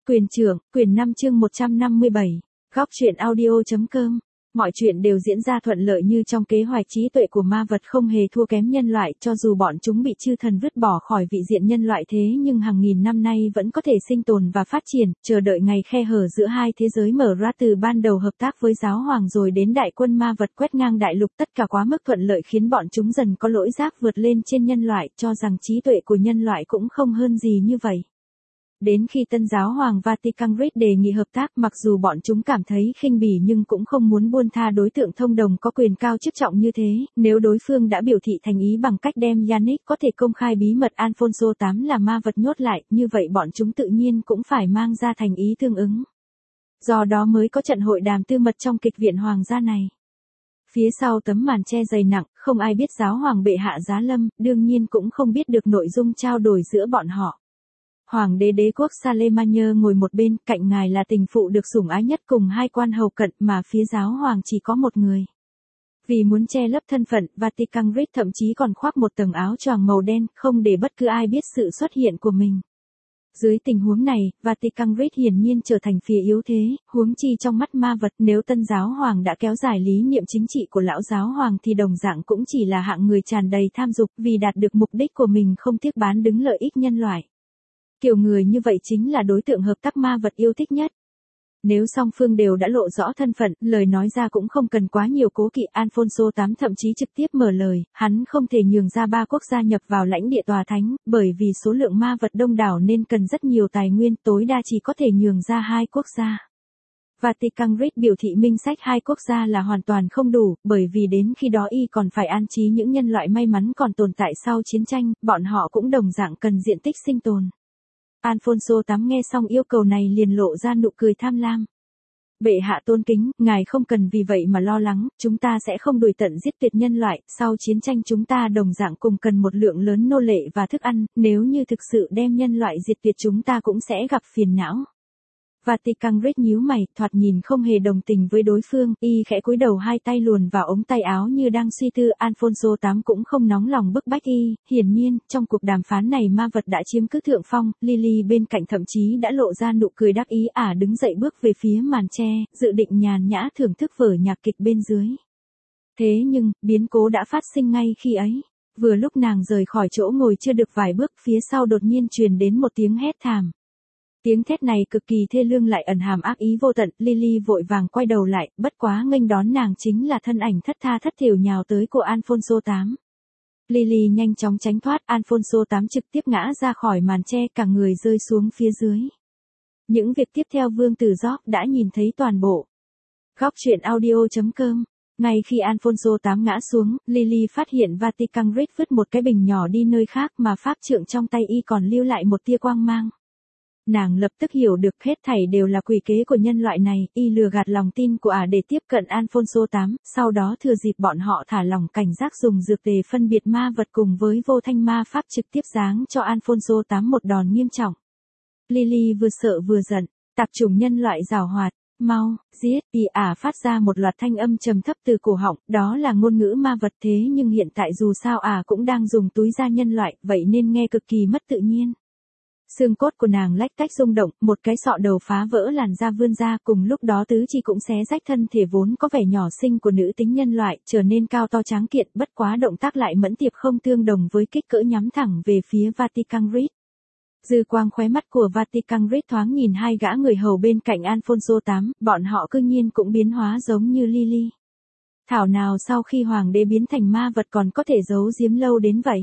Quyền trưởng, quyền 5 chương 157. Góc truyện audio.com. Mọi chuyện đều diễn ra thuận lợi như trong kế hoạch. Trí tuệ của ma vật không hề thua kém nhân loại, cho dù bọn chúng bị chư thần vứt bỏ khỏi vị diện nhân loại thế nhưng hàng nghìn năm nay vẫn có thể sinh tồn và phát triển, chờ đợi ngày khe hở giữa hai thế giới mở ra. Từ ban đầu hợp tác với giáo hoàng rồi đến đại quân ma vật quét ngang đại lục, tất cả quá mức thuận lợi khiến bọn chúng dần có lỗi giác vượt lên trên nhân loại, cho rằng trí tuệ của nhân loại cũng không hơn gì như vậy. Đến khi tân giáo hoàng Vatican Rit đề nghị hợp tác, mặc dù bọn chúng cảm thấy khinh bỉ nhưng cũng không muốn buông tha đối tượng thông đồng có quyền cao chức trọng như thế, nếu đối phương đã biểu thị thành ý bằng cách đem Yannick có thể công khai bí mật Alfonso VIII là ma vật nhốt lại, như vậy bọn chúng tự nhiên cũng phải mang ra thành ý tương ứng. Do đó mới có trận hội đàm tư mật trong kịch viện hoàng gia này. Phía sau tấm màn che dày nặng, không ai biết giáo hoàng bệ hạ giá lâm, đương nhiên cũng không biết được nội dung trao đổi giữa bọn họ. Hoàng đế đế quốc Charlemagne ngồi một bên, cạnh ngài là tình phụ được sủng ái nhất cùng hai quan hầu cận, mà phía giáo hoàng chỉ có một người. Vì muốn che lấp thân phận, Vatican Rit thậm chí còn khoác một tầng áo choàng màu đen, không để bất cứ ai biết sự xuất hiện của mình. Dưới tình huống này, Vatican Rit hiển nhiên trở thành phía yếu thế, huống chi trong mắt ma vật, nếu tân giáo hoàng đã kéo dài lý niệm chính trị của lão giáo hoàng thì đồng dạng cũng chỉ là hạng người tràn đầy tham dục, vì đạt được mục đích của mình không tiếc bán đứng lợi ích nhân loại. Kiểu người như vậy chính là đối tượng hợp tác ma vật yêu thích nhất. Nếu song phương đều đã lộ rõ thân phận, lời nói ra cũng không cần quá nhiều cố kỵ. Alfonso VIII thậm chí trực tiếp mở lời, hắn không thể nhường ra 3 quốc gia nhập vào lãnh địa tòa thánh, bởi vì số lượng ma vật đông đảo nên cần rất nhiều tài nguyên, tối đa chỉ có thể nhường ra 2 quốc gia. Vatican Rit biểu thị minh sách 2 quốc gia là hoàn toàn không đủ, bởi vì đến khi đó y còn phải an trí những nhân loại may mắn còn tồn tại sau chiến tranh, bọn họ cũng đồng dạng cần diện tích sinh tồn. Alfonso VIII nghe xong yêu cầu này liền lộ ra nụ cười tham lam. Bệ hạ tôn kính, ngài không cần vì vậy mà lo lắng, chúng ta sẽ không đuổi tận giết tuyệt nhân loại, sau chiến tranh chúng ta đồng dạng cùng cần một lượng lớn nô lệ và thức ăn, nếu như thực sự đem nhân loại diệt tuyệt chúng ta cũng sẽ gặp phiền não. Vatican Rit nhíu mày, thoạt nhìn không hề đồng tình với đối phương, y khẽ cúi đầu hai tay luồn vào ống tay áo như đang suy tư. Alfonso VIII cũng không nóng lòng bức bách y, hiển nhiên, trong cuộc đàm phán này ma vật đã chiếm cứ thượng phong, Lily bên cạnh thậm chí đã lộ ra nụ cười đắc ý, đứng dậy bước về phía màn che, dự định nhàn nhã thưởng thức vở nhạc kịch bên dưới. Thế nhưng, biến cố đã phát sinh ngay khi ấy. Vừa lúc nàng rời khỏi chỗ ngồi chưa được vài bước, phía sau đột nhiên truyền đến một tiếng hét thảm. Tiếng thét này cực kỳ thê lương lại ẩn hàm ác ý vô tận, Lily vội vàng quay đầu lại, bất quá nghênh đón nàng chính là thân ảnh thất tha thất thểu nhào tới của Alfonso VIII. Lily nhanh chóng tránh thoát, Alfonso VIII trực tiếp ngã ra khỏi màn che, cả người rơi xuống phía dưới. Những việc tiếp theo Vương Tử Gióc đã nhìn thấy toàn bộ. Góc truyện audio.com. Ngay khi Alfonso VIII ngã xuống, Lily phát hiện Vatican Rit vứt một cái bình nhỏ đi nơi khác mà pháp trượng trong tay y còn lưu lại một tia quang mang. Nàng lập tức hiểu được hết thảy đều là quỷ kế của nhân loại này, y lừa gạt lòng tin của để tiếp cận Alfonso VIII, sau đó thừa dịp bọn họ thả lỏng cảnh giác dùng dược tề phân biệt ma vật cùng với vô thanh ma pháp trực tiếp giáng cho Alfonso VIII một đòn nghiêm trọng. Lily vừa sợ vừa giận, tạp chủng nhân loại giảo hoạt, mau, giết, phát ra một loạt thanh âm trầm thấp từ cổ họng, đó là ngôn ngữ ma vật thế nhưng hiện tại dù sao cũng đang dùng túi da nhân loại, vậy nên nghe cực kỳ mất tự nhiên. Xương cốt của nàng lách tách rung động, một cái sọ đầu phá vỡ làn da vươn ra, cùng lúc đó tứ chi cũng xé rách thân thể vốn có vẻ nhỏ xinh của nữ tính nhân loại, trở nên cao to tráng kiện, bất quá động tác lại mẫn tiệp không tương đồng với kích cỡ nhắm thẳng về phía Vatican Rit. Dư quang khóe mắt của Vatican Rit thoáng nhìn hai gã người hầu bên cạnh Alfonso VIII, bọn họ cư nhiên cũng biến hóa giống như Lily. Thảo nào sau khi hoàng đế biến thành ma vật còn có thể giấu giếm lâu đến vậy.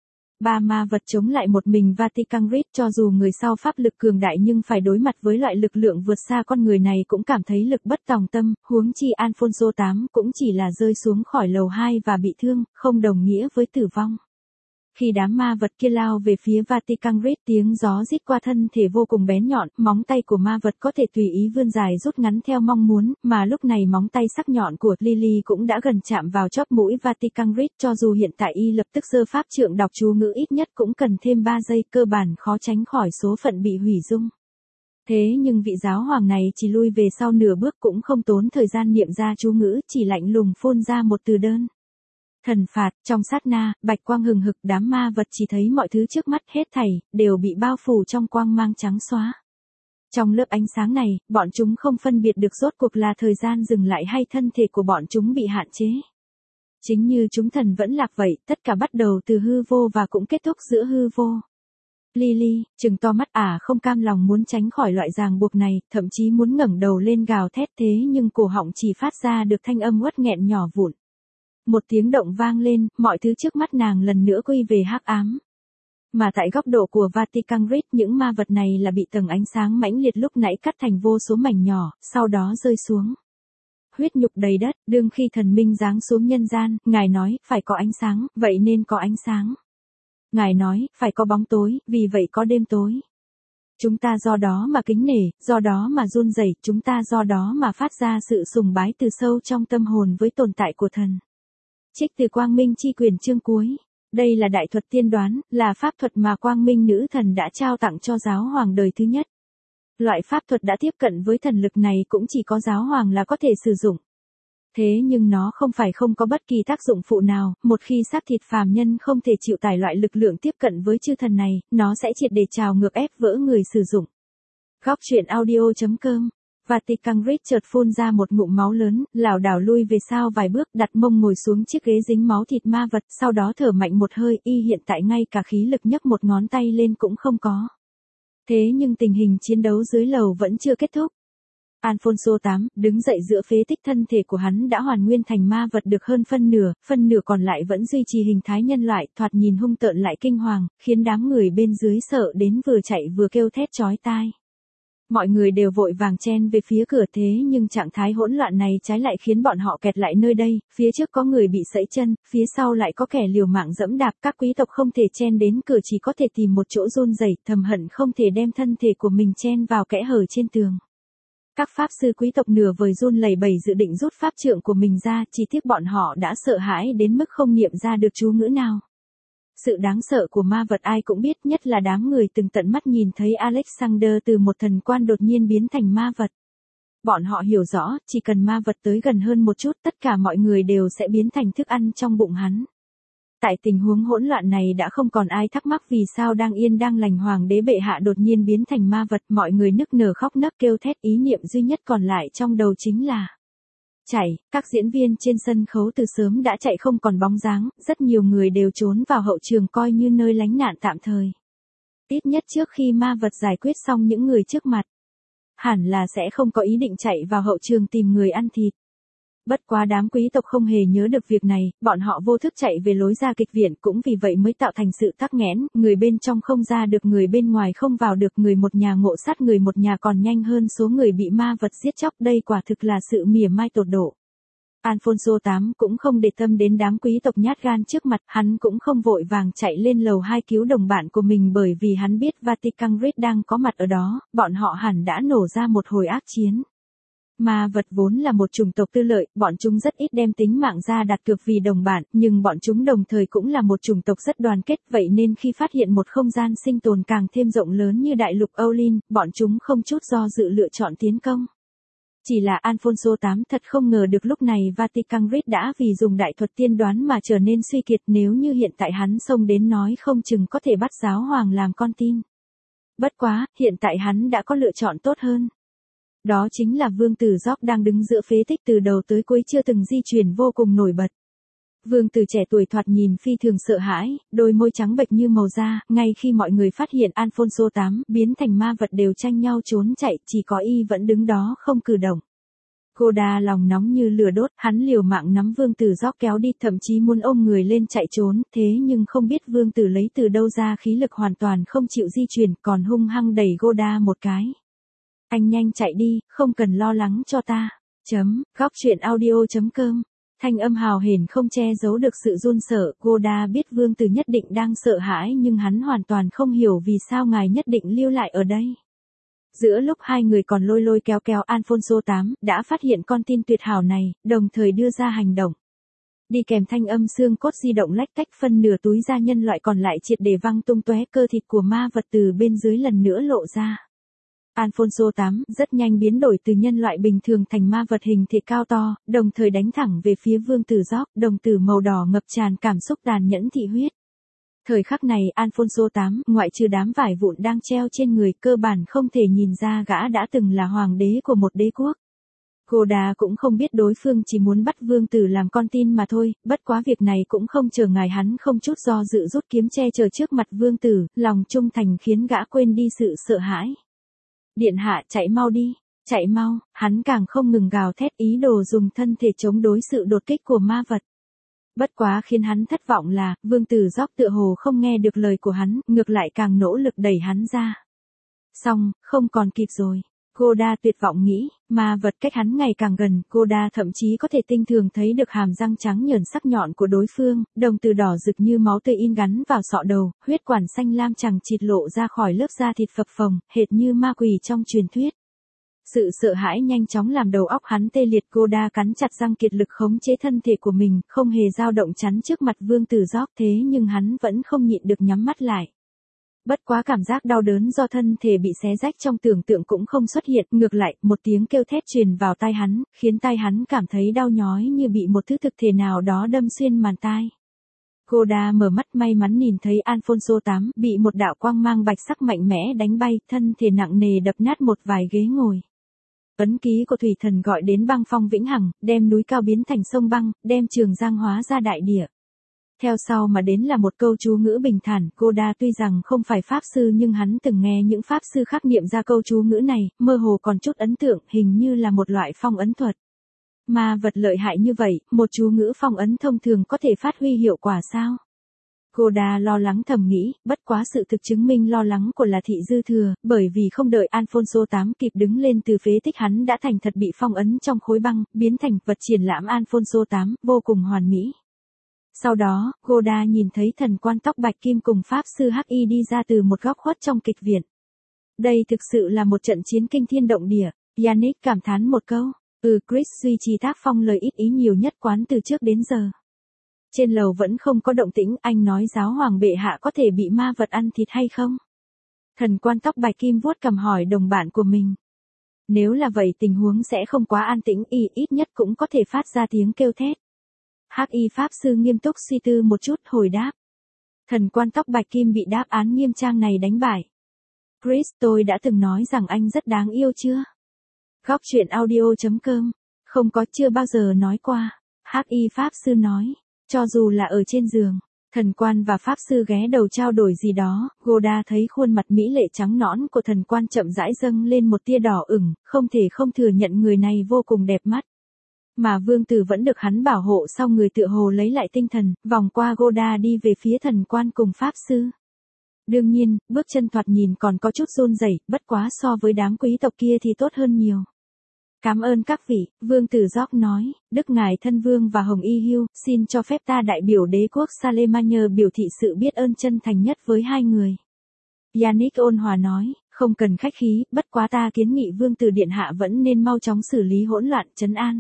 3 ma vật chống lại một mình Vatican Rit, cho dù người sau pháp lực cường đại nhưng phải đối mặt với loại lực lượng vượt xa con người này cũng cảm thấy lực bất tòng tâm, huống chi Alfonso VIII cũng chỉ là rơi xuống khỏi lầu 2 và bị thương, không đồng nghĩa với tử vong. Khi đám ma vật kia lao về phía Vatican Rit, tiếng gió rít qua thân thể vô cùng bén nhọn, móng tay của ma vật có thể tùy ý vươn dài rút ngắn theo mong muốn, mà lúc này móng tay sắc nhọn của Lily cũng đã gần chạm vào chóp mũi Vatican Rit, cho dù hiện tại y lập tức giơ pháp trượng đọc chú ngữ ít nhất cũng cần thêm 3 giây, cơ bản khó tránh khỏi số phận bị hủy dung. Thế nhưng vị giáo hoàng này chỉ lui về sau nửa bước cũng không tốn thời gian niệm ra chú ngữ, chỉ lạnh lùng phun ra một từ đơn. Thần phạt, trong sát na, bạch quang hừng hực, đám ma vật chỉ thấy mọi thứ trước mắt hết thảy, đều bị bao phủ trong quang mang trắng xóa. Trong lớp ánh sáng này, bọn chúng không phân biệt được rốt cuộc là thời gian dừng lại hay thân thể của bọn chúng bị hạn chế. Chính như chúng thần vẫn lạc vậy, tất cả bắt đầu từ hư vô và cũng kết thúc giữa hư vô. Lily, trừng to mắt không cam lòng muốn tránh khỏi loại ràng buộc này, thậm chí muốn ngẩng đầu lên gào thét thế nhưng cổ họng chỉ phát ra được thanh âm uất nghẹn nhỏ vụn. Một tiếng động vang lên, mọi thứ trước mắt nàng lần nữa quy về hắc ám. Mà tại góc độ của Vatican Ridge, những ma vật này là bị tầng ánh sáng mãnh liệt lúc nãy cắt thành vô số mảnh nhỏ, sau đó rơi xuống. Huyết nhục đầy đất, đương khi thần minh giáng xuống nhân gian, Ngài nói, phải có ánh sáng, vậy nên có ánh sáng. Ngài nói, phải có bóng tối, vì vậy có đêm tối. Chúng ta do đó mà kính nể, do đó mà run rẩy, chúng ta do đó mà phát ra sự sùng bái từ sâu trong tâm hồn với tồn tại của thần. Trích từ Quang Minh Chi Quyền chương cuối. Đây là đại thuật tiên đoán, là pháp thuật mà Quang Minh Nữ Thần đã trao tặng cho giáo hoàng đời thứ nhất. Loại pháp thuật đã tiếp cận với thần lực này cũng chỉ có giáo hoàng là có thể sử dụng. Thế nhưng nó không phải không có bất kỳ tác dụng phụ nào, một khi xác thịt phàm nhân không thể chịu tải loại lực lượng tiếp cận với chư thần này, nó sẽ triệt để trào ngược ép vỡ người sử dụng. Góc truyện audio.com. Vatican Ridge chợt phun ra một ngụm máu lớn, lảo đảo lui về sau vài bước, đặt mông ngồi xuống chiếc ghế dính máu thịt ma vật, sau đó thở mạnh một hơi, hiện tại ngay cả khí lực nhấc một ngón tay lên cũng không có. Thế nhưng tình hình chiến đấu dưới lầu vẫn chưa kết thúc. Alfonso VIII, đứng dậy giữa phế tích thân thể của hắn đã hoàn nguyên thành ma vật được hơn phân nửa còn lại vẫn duy trì hình thái nhân loại, thoạt nhìn hung tợn lại kinh hoàng, khiến đám người bên dưới sợ đến vừa chạy vừa kêu thét chói tai. Mọi người đều vội vàng chen về phía cửa thế nhưng trạng thái hỗn loạn này trái lại khiến bọn họ kẹt lại nơi đây, phía trước có người bị sẫy chân, phía sau lại có kẻ liều mạng dẫm đạp, các quý tộc không thể chen đến cửa chỉ có thể tìm một chỗ run rẩy, thầm hận không thể đem thân thể của mình chen vào kẽ hở trên tường. Các pháp sư quý tộc nửa vời run lẩy bẩy dự định rút pháp trượng của mình ra, chỉ tiếc bọn họ đã sợ hãi đến mức không niệm ra được chú ngữ nào. Sự đáng sợ của ma vật ai cũng biết, nhất là đám người từng tận mắt nhìn thấy Alexander từ một thần quan đột nhiên biến thành ma vật. Bọn họ hiểu rõ, chỉ cần ma vật tới gần hơn một chút, tất cả mọi người đều sẽ biến thành thức ăn trong bụng hắn. Tại tình huống hỗn loạn này đã không còn ai thắc mắc vì sao đang yên đang lành hoàng đế bệ hạ đột nhiên biến thành ma vật, mọi người nức nở khóc nấc kêu thét, ý niệm duy nhất còn lại trong đầu chính là chạy. Các diễn viên trên sân khấu từ sớm đã chạy không còn bóng dáng, rất nhiều người đều trốn vào hậu trường coi như nơi lánh nạn tạm thời. Ít nhất trước khi ma vật giải quyết xong những người trước mặt, hẳn là sẽ không có ý định chạy vào hậu trường tìm người ăn thịt. Bất quá đám quý tộc không hề nhớ được việc này, bọn họ vô thức chạy về lối ra kịch viện, cũng vì vậy mới tạo thành sự tắc nghẽn, người bên trong không ra được, người bên ngoài không vào được, người một nhà ngộ sát người một nhà còn nhanh hơn số người bị ma vật giết chóc, đây quả thực là sự mỉa mai tột độ. Alfonso VIII cũng không để tâm đến đám quý tộc nhát gan trước mặt, hắn cũng không vội vàng chạy lên lầu 2 cứu đồng bạn của mình bởi vì hắn biết Vatican Ridge đang có mặt ở đó, bọn họ hẳn đã nổ ra một hồi ác chiến. Ma vật vốn là một chủng tộc tư lợi, bọn chúng rất ít đem tính mạng ra đặt cược vì đồng bạn, nhưng bọn chúng đồng thời cũng là một chủng tộc rất đoàn kết, vậy nên khi phát hiện một không gian sinh tồn càng thêm rộng lớn như đại lục Olin, bọn chúng không chút do dự lựa chọn tiến công. Chỉ là Alfonso VIII thật không ngờ được lúc này Vatican Ridge đã vì dùng đại thuật tiên đoán mà trở nên suy kiệt, nếu như hiện tại hắn xông đến nói không chừng có thể bắt giáo hoàng làm con tin. Bất quá, hiện tại hắn đã có lựa chọn tốt hơn. Đó chính là vương tử George đang đứng giữa phế tích từ đầu tới cuối chưa từng di chuyển vô cùng nổi bật. Vương tử trẻ tuổi thoạt nhìn phi thường sợ hãi, đôi môi trắng bệch như màu da, ngay khi mọi người phát hiện Alfonso VIII biến thành ma vật đều tranh nhau trốn chạy, chỉ có y vẫn đứng đó không cử động. Goda lòng nóng như lửa đốt, hắn liều mạng nắm vương tử George kéo đi, thậm chí muốn ôm người lên chạy trốn, thế nhưng không biết vương tử lấy từ đâu ra khí lực hoàn toàn không chịu di chuyển, còn hung hăng đẩy Goda một cái. Anh nhanh chạy đi, không cần lo lắng cho ta. Góc truyện audio.com. Thanh âm hào hển không che giấu được sự run sợ, Goda biết vương tử nhất định đang sợ hãi nhưng hắn hoàn toàn không hiểu vì sao ngài nhất định lưu lại ở đây. Giữa lúc hai người còn lôi lôi kéo kéo, Alfonso VIII đã phát hiện con tin tuyệt hảo này, đồng thời đưa ra hành động. Đi kèm thanh âm xương cốt di động lách tách, phân nửa túi da nhân loại còn lại triệt để văng tung tóe, cơ thịt của ma vật từ bên dưới lần nữa lộ ra. Alfonso VIII rất nhanh biến đổi từ nhân loại bình thường thành ma vật hình thể cao to, đồng thời đánh thẳng về phía vương tử George, đồng tử màu đỏ ngập tràn cảm xúc tàn nhẫn thị huyết. Thời khắc này Alfonso VIII, ngoại trừ đám vải vụn đang treo trên người, cơ bản không thể nhìn ra gã đã từng là hoàng đế của một đế quốc. Goda cũng không biết đối phương chỉ muốn bắt vương tử làm con tin mà thôi, bất quá việc này cũng không trở ngại hắn không chút do dự rút kiếm che chở trước mặt vương tử, lòng trung thành khiến gã quên đi sự sợ hãi. Điện hạ, chạy mau đi, chạy mau, hắn càng không ngừng gào thét ý đồ dùng thân thể chống đối sự đột kích của ma vật. Bất quá khiến hắn thất vọng là, vương tử Gióc tựa hồ không nghe được lời của hắn, ngược lại càng nỗ lực đẩy hắn ra. Xong, không còn kịp rồi. Goda tuyệt vọng nghĩ, ma vật cách hắn ngày càng gần, Goda thậm chí có thể tinh tường thấy được hàm răng trắng nhờn sắc nhọn của đối phương, đồng tử đỏ rực như máu tươi in gắn vào sọ đầu, huyết quản xanh lam chằng chịt lộ ra khỏi lớp da thịt phập phồng, hệt như ma quỷ trong truyền thuyết. Sự sợ hãi nhanh chóng làm đầu óc hắn tê liệt, Goda cắn chặt răng kiệt lực khống chế thân thể của mình, không hề dao động chắn trước mặt vương tử Gióc, thế nhưng hắn vẫn không nhịn được nhắm mắt lại. Bất quá cảm giác đau đớn do thân thể bị xé rách trong tưởng tượng cũng không xuất hiện, ngược lại, một tiếng kêu thét truyền vào tai hắn, khiến tai hắn cảm thấy đau nhói như bị một thứ thực thể nào đó đâm xuyên màng tai. Goda mở mắt may mắn nhìn thấy Alfonso VIII bị một đạo quang mang bạch sắc mạnh mẽ đánh bay, thân thể nặng nề đập nát một vài ghế ngồi. Ấn ký của thủy thần gọi đến băng phong vĩnh hằng, đem núi cao biến thành sông băng, đem Trường Giang hóa ra đại địa. Theo sau mà đến là một câu chú ngữ bình thản, Goda tuy rằng không phải pháp sư nhưng hắn từng nghe những pháp sư khác niệm ra câu chú ngữ này, mơ hồ còn chút ấn tượng, hình như là một loại phong ấn thuật. Ma vật lợi hại như vậy, một chú ngữ phong ấn thông thường có thể phát huy hiệu quả sao? Goda lo lắng thầm nghĩ, bất quá sự thực chứng minh lo lắng của là thị dư thừa, bởi vì không đợi Alfonso VIII kịp đứng lên từ phế tích hắn đã thành thật bị phong ấn trong khối băng, biến thành vật triển lãm Alfonso VIII, vô cùng hoàn mỹ. Sau đó, Goda nhìn thấy thần quan tóc bạch kim cùng pháp sư Hi đi ra từ một góc khuất trong kịch viện. Đây thực sự là một trận chiến kinh thiên động địa, Yannick cảm thán một câu. Chris duy trì tác phong lời ít ý nhiều nhất quán từ trước đến giờ. Trên lầu vẫn không có động tĩnh, anh nói giáo hoàng bệ hạ có thể bị ma vật ăn thịt hay không? Thần quan tóc bạch kim vuốt cằm hỏi đồng bạn của mình. Nếu là vậy tình huống sẽ không quá an tĩnh, ít nhất cũng có thể phát ra tiếng kêu thét. Hi pháp sư nghiêm túc suy tư một chút hồi đáp. Thần quan tóc bạch kim bị đáp án nghiêm trang này đánh bại. Chris, tôi đã từng nói rằng anh rất đáng yêu chưa? Góc truyện audio.com. Không có, chưa bao giờ nói qua. Hi pháp sư nói. Cho dù là ở trên giường, thần quan và pháp sư ghé đầu trao đổi gì đó, Goda thấy khuôn mặt mỹ lệ trắng nõn của thần quan chậm rãi dâng lên một tia đỏ ửng, không thể không thừa nhận người này vô cùng đẹp mắt. Mà vương tử vẫn được hắn bảo hộ sau người tựa hồ lấy lại tinh thần, vòng qua Goda đi về phía thần quan cùng pháp sư. Đương nhiên, bước chân thoạt nhìn còn có chút run rẩy, bất quá so với đám quý tộc kia thì tốt hơn nhiều. Cảm ơn các vị, vương tử Gióc nói, đức ngài thân vương và Hồng Y Hưu, xin cho phép ta đại biểu đế quốc Salemagne biểu thị sự biết ơn chân thành nhất với hai người. Yannick ôn hòa nói, không cần khách khí, bất quá ta kiến nghị vương tử điện hạ vẫn nên mau chóng xử lý hỗn loạn, trấn an.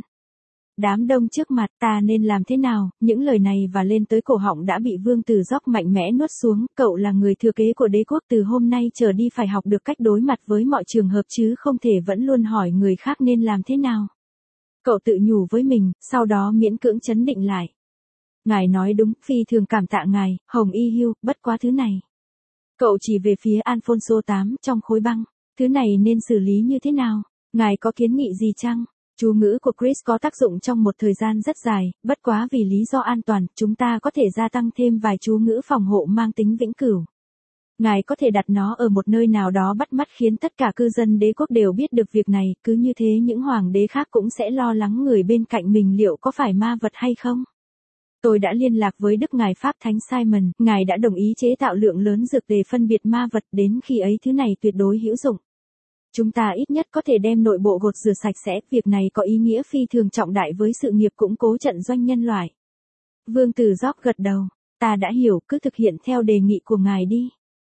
Đám đông trước mặt ta nên làm thế nào, những lời này và lên tới cổ họng đã bị vương tử Gióc mạnh mẽ nuốt xuống, cậu là người thừa kế của đế quốc từ hôm nay trở đi phải học được cách đối mặt với mọi trường hợp chứ không thể vẫn luôn hỏi người khác nên làm thế nào. Cậu tự nhủ với mình, sau đó miễn cưỡng trấn định lại. Ngài nói đúng, phi thường cảm tạ ngài, Hồng Y Hưu, bất quá thứ này. Cậu chỉ về phía Alfonso VIII trong khối băng, thứ này nên xử lý như thế nào, ngài có kiến nghị gì chăng? Chú ngữ của Chris có tác dụng trong một thời gian rất dài, bất quá vì lý do an toàn, chúng ta có thể gia tăng thêm vài chú ngữ phòng hộ mang tính vĩnh cửu. Ngài có thể đặt nó ở một nơi nào đó bắt mắt khiến tất cả cư dân đế quốc đều biết được việc này, cứ như thế những hoàng đế khác cũng sẽ lo lắng người bên cạnh mình liệu có phải ma vật hay không. Tôi đã liên lạc với Đức Ngài Pháp Thánh Simon, Ngài đã đồng ý chế tạo lượng lớn dược để phân biệt ma vật, đến khi ấy thứ này tuyệt đối hữu dụng. Chúng ta ít nhất có thể đem nội bộ gột rửa sạch sẽ, việc này có ý nghĩa phi thường trọng đại với sự nghiệp củng cố trận doanh nhân loại. Vương tử Gióc gật đầu, ta đã hiểu, cứ thực hiện theo đề nghị của ngài đi.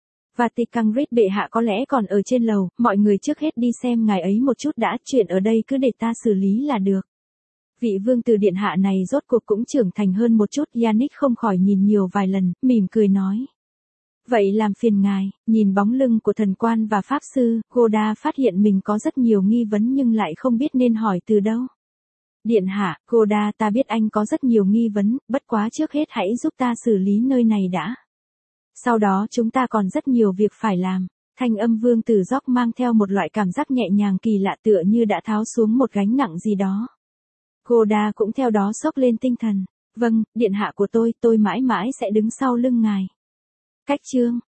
Vatican Rit bệ hạ có lẽ còn ở trên lầu, mọi người trước hết đi xem ngài ấy một chút đã, chuyện ở đây cứ để ta xử lý là được. Vị vương tử điện hạ này rốt cuộc cũng trưởng thành hơn một chút, Yannick không khỏi nhìn nhiều vài lần, mỉm cười nói. Vậy làm phiền ngài, nhìn bóng lưng của thần quan và pháp sư, Goda phát hiện mình có rất nhiều nghi vấn nhưng lại không biết nên hỏi từ đâu. Điện hạ, Goda, ta biết anh có rất nhiều nghi vấn, bất quá trước hết hãy giúp ta xử lý nơi này đã. Sau đó chúng ta còn rất nhiều việc phải làm. Thanh âm Vương Tử Gióc mang theo một loại cảm giác nhẹ nhàng kỳ lạ tựa như đã tháo xuống một gánh nặng gì đó. Goda cũng theo đó xốc lên tinh thần. Vâng, điện hạ của tôi mãi mãi sẽ đứng sau lưng ngài. Cách chương